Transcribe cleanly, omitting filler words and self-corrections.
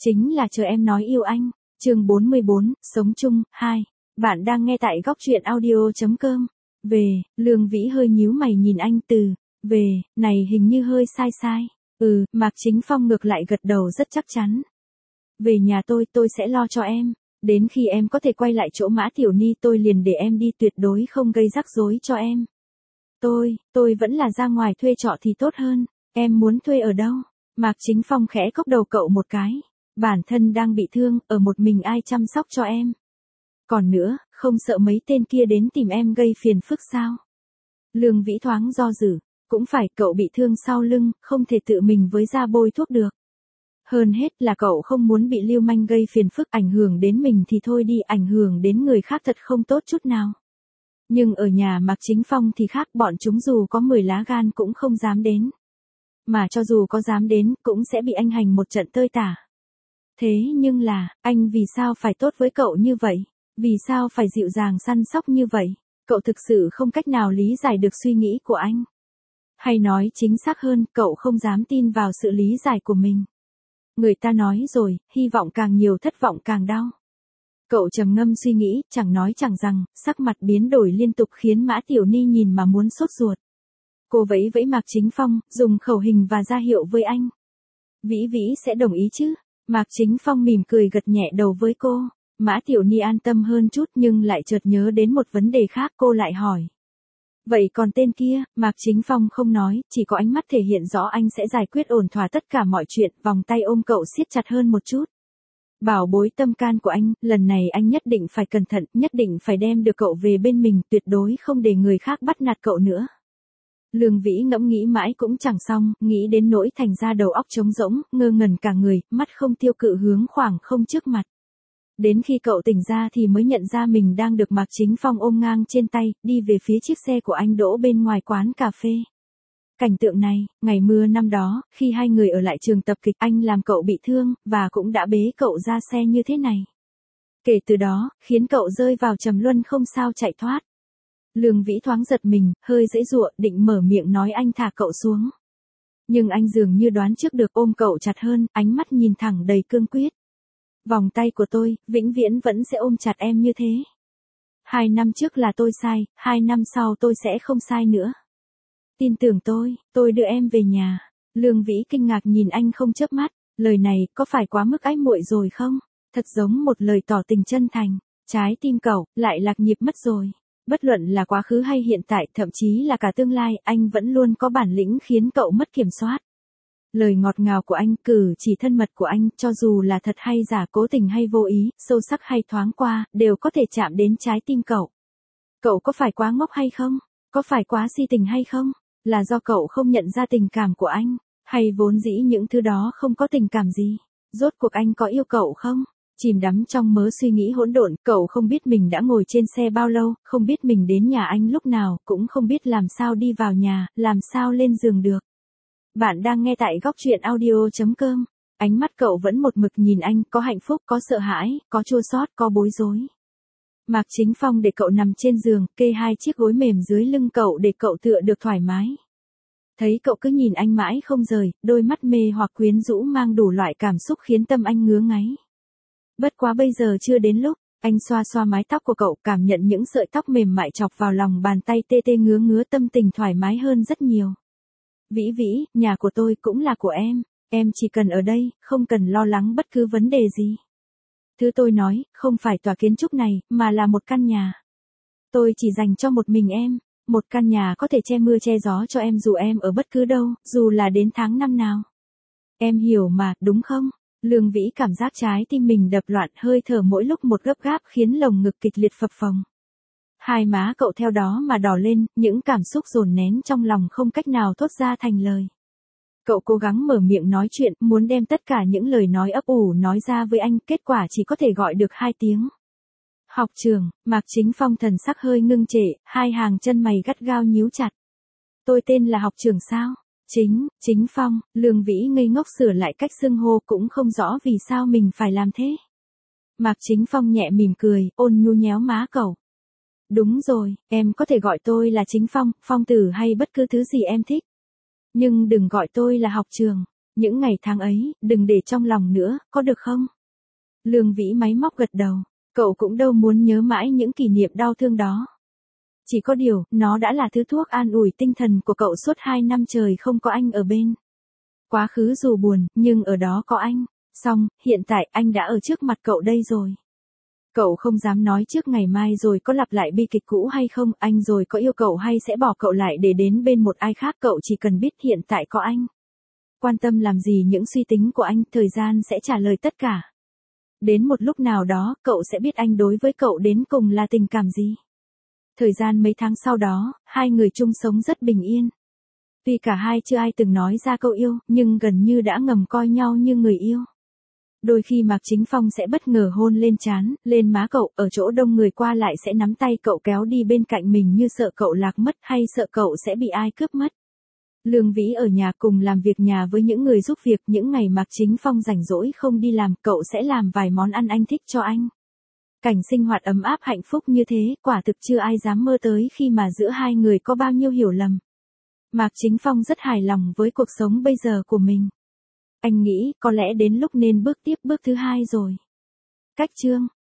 Chính là chờ em nói yêu anh. Chương 44, sống chung, 2. Bạn đang nghe tại góc truyện audio.com. Lương Vĩ hơi nhíu mày nhìn anh từ, này hình như hơi sai sai. Mạc Chính Phong ngược lại gật đầu rất chắc chắn. Về nhà tôi sẽ lo cho em. Đến khi em có thể quay lại chỗ Mã Tiểu Ni tôi liền để em đi, tuyệt đối không gây rắc rối cho em. Tôi vẫn là ra ngoài thuê trọ thì tốt hơn. Em muốn thuê ở đâu? Mạc Chính Phong khẽ cốc đầu cậu một cái. Bản thân đang bị thương, ở một mình ai chăm sóc cho em? Còn nữa, không sợ mấy tên kia đến tìm em gây phiền phức sao? Lương Vĩ thoáng do dự. Cũng phải, cậu bị thương sau lưng, không thể tự mình với da bôi thuốc được. Hơn hết là cậu không muốn bị lưu manh gây phiền phức, ảnh hưởng đến mình thì thôi đi, ảnh hưởng đến người khác thật không tốt chút nào. Nhưng ở nhà Mạc Chính Phong thì khác, bọn chúng dù có 10 lá gan cũng không dám đến. Mà cho dù có dám đến, cũng sẽ bị anh hành một trận tơi tả. Thế nhưng là, anh vì sao phải tốt với cậu như vậy? Vì sao phải dịu dàng săn sóc như vậy? Cậu thực sự không cách nào lý giải được suy nghĩ của anh. Hay nói chính xác hơn, cậu không dám tin vào sự lý giải của mình. Người ta nói rồi, hy vọng càng nhiều thất vọng càng đau. Cậu trầm ngâm suy nghĩ, chẳng nói chẳng rằng, sắc mặt biến đổi liên tục khiến Mã Tiểu Ni nhìn mà muốn sốt ruột. Cô vẫy vẫy Mạc Chính Phong, dùng khẩu hình và ra hiệu với anh. Vĩ sẽ đồng ý chứ? Mạc Chính Phong mỉm cười gật nhẹ đầu với cô. Mã Tiểu Ni an tâm hơn chút nhưng lại chợt nhớ đến một vấn đề khác, cô lại hỏi. Vậy còn tên kia? Mạc Chính Phong không nói, chỉ có ánh mắt thể hiện rõ anh sẽ giải quyết ổn thỏa tất cả mọi chuyện, vòng tay ôm cậu siết chặt hơn một chút. Bảo bối tâm can của anh, lần này anh nhất định phải cẩn thận, nhất định phải đem được cậu về bên mình, tuyệt đối không để người khác bắt nạt cậu nữa. Lương Vĩ ngẫm nghĩ mãi cũng chẳng xong, nghĩ đến nỗi thành ra đầu óc trống rỗng, ngơ ngẩn cả người, mắt không tiêu cự hướng khoảng không trước mặt. Đến khi cậu tỉnh ra thì mới nhận ra mình đang được Mạc Chính Phong ôm ngang trên tay, đi về phía chiếc xe của anh đỗ bên ngoài quán cà phê. Cảnh tượng này, ngày mưa năm đó, khi hai người ở lại trường tập kịch, anh làm cậu bị thương, và cũng đã bế cậu ra xe như thế này. Kể từ đó, khiến cậu rơi vào trầm luân không sao chạy thoát. Lương Vĩ thoáng giật mình, hơi giãy giụa, định mở miệng nói anh thả cậu xuống. Nhưng anh dường như đoán trước được, ôm cậu chặt hơn, ánh mắt nhìn thẳng đầy cương quyết. Vòng tay của tôi, vĩnh viễn vẫn sẽ ôm chặt em như thế. 2 năm trước là tôi sai, 2 năm sau tôi sẽ không sai nữa. Tin tưởng tôi đưa em về nhà. Lương Vĩ kinh ngạc nhìn anh không chớp mắt, lời này có phải quá mức ái muội rồi không? Thật giống một lời tỏ tình chân thành, trái tim cậu lại lạc nhịp mất rồi. Bất luận là quá khứ hay hiện tại, thậm chí là cả tương lai, anh vẫn luôn có bản lĩnh khiến cậu mất kiểm soát. Lời ngọt ngào của anh, cử chỉ thân mật của anh, cho dù là thật hay giả, cố tình hay vô ý, sâu sắc hay thoáng qua, đều có thể chạm đến trái tim cậu. Cậu có phải quá ngốc hay không? Có phải quá si tình hay không? Là do cậu không nhận ra tình cảm của anh, hay vốn dĩ những thứ đó không có tình cảm gì? Rốt cuộc anh có yêu cậu không? Chìm đắm trong mớ suy nghĩ hỗn độn, cậu không biết mình đã ngồi trên xe bao lâu, không biết mình đến nhà anh lúc nào, cũng không biết làm sao đi vào nhà, làm sao lên giường được. Bạn đang nghe tại góc truyện audio.com. Ánh mắt cậu vẫn một mực nhìn anh, có hạnh phúc, có sợ hãi, có chua xót, có bối rối. Mạc Chính Phong để cậu nằm trên giường, kê 2 chiếc gối mềm dưới lưng cậu để cậu tựa được thoải mái. Thấy cậu cứ nhìn anh mãi không rời, đôi mắt mê hoặc quyến rũ mang đủ loại cảm xúc khiến tâm anh ngứa ngáy. Bất quá bây giờ chưa đến lúc, anh xoa xoa mái tóc của cậu, cảm nhận những sợi tóc mềm mại chọc vào lòng bàn tay tê tê ngứa ngứa, tâm tình thoải mái hơn rất nhiều. Vĩ, nhà của tôi cũng là của em chỉ cần ở đây, không cần lo lắng bất cứ vấn đề gì. Thứ tôi nói, không phải tòa kiến trúc này, mà là một căn nhà. Tôi chỉ dành cho một mình em, một căn nhà có thể che mưa che gió cho em dù em ở bất cứ đâu, dù là đến tháng năm nào. Em hiểu mà, đúng không? Lương Vĩ cảm giác trái tim mình đập loạn, hơi thở mỗi lúc một gấp gáp khiến lồng ngực kịch liệt phập phồng. Hai má cậu theo đó mà đỏ lên, những cảm xúc dồn nén trong lòng không cách nào thốt ra thành lời. Cậu cố gắng mở miệng nói chuyện, muốn đem tất cả những lời nói ấp ủ nói ra với anh, kết quả chỉ có thể gọi được 2 tiếng. Học trường, Mạc Chính Phong thần sắc hơi ngưng trệ, 2 hàng chân mày gắt gao nhíu chặt. Tôi tên là học trường sao? Chính Phong. Lương Vĩ ngây ngốc sửa lại cách xưng hô, cũng không rõ vì sao mình phải làm thế. Mạc Chính Phong nhẹ mỉm cười, ôn nhu nhéo má cậu. Đúng rồi, em có thể gọi tôi là Chính Phong, Phong tử hay bất cứ thứ gì em thích. Nhưng đừng gọi tôi là học trường. Những ngày tháng ấy, đừng để trong lòng nữa, có được không? Lương Vĩ máy móc gật đầu. Cậu cũng đâu muốn nhớ mãi những kỷ niệm đau thương đó. Chỉ có điều, nó đã là thứ thuốc an ủi tinh thần của cậu suốt 2 năm trời không có anh ở bên. Quá khứ dù buồn, nhưng ở đó có anh. Xong, hiện tại anh đã ở trước mặt cậu đây rồi. Cậu không dám nói trước ngày mai rồi có lặp lại bi kịch cũ hay không, anh rồi có yêu cậu hay sẽ bỏ cậu lại để đến bên một ai khác, cậu chỉ cần biết hiện tại có anh. Quan tâm làm gì những suy tính của anh, thời gian sẽ trả lời tất cả. Đến một lúc nào đó, cậu sẽ biết anh đối với cậu đến cùng là tình cảm gì. Thời gian mấy tháng sau đó, hai người chung sống rất bình yên. Tuy cả hai chưa ai từng nói ra câu yêu, nhưng gần như đã ngầm coi nhau như người yêu. Đôi khi Mạc Chính Phong sẽ bất ngờ hôn lên trán, lên má cậu, ở chỗ đông người qua lại sẽ nắm tay cậu kéo đi bên cạnh mình như sợ cậu lạc mất hay sợ cậu sẽ bị ai cướp mất. Lương Vĩ ở nhà cùng làm việc nhà với những người giúp việc, những ngày Mạc Chính Phong rảnh rỗi không đi làm, cậu sẽ làm vài món ăn anh thích cho anh. Cảnh sinh hoạt ấm áp hạnh phúc như thế, quả thực chưa ai dám mơ tới khi mà giữa hai người có bao nhiêu hiểu lầm. Mạc Chính Phong rất hài lòng với cuộc sống bây giờ của mình. Anh nghĩ, có lẽ đến lúc nên bước tiếp bước thứ hai rồi. Cách chương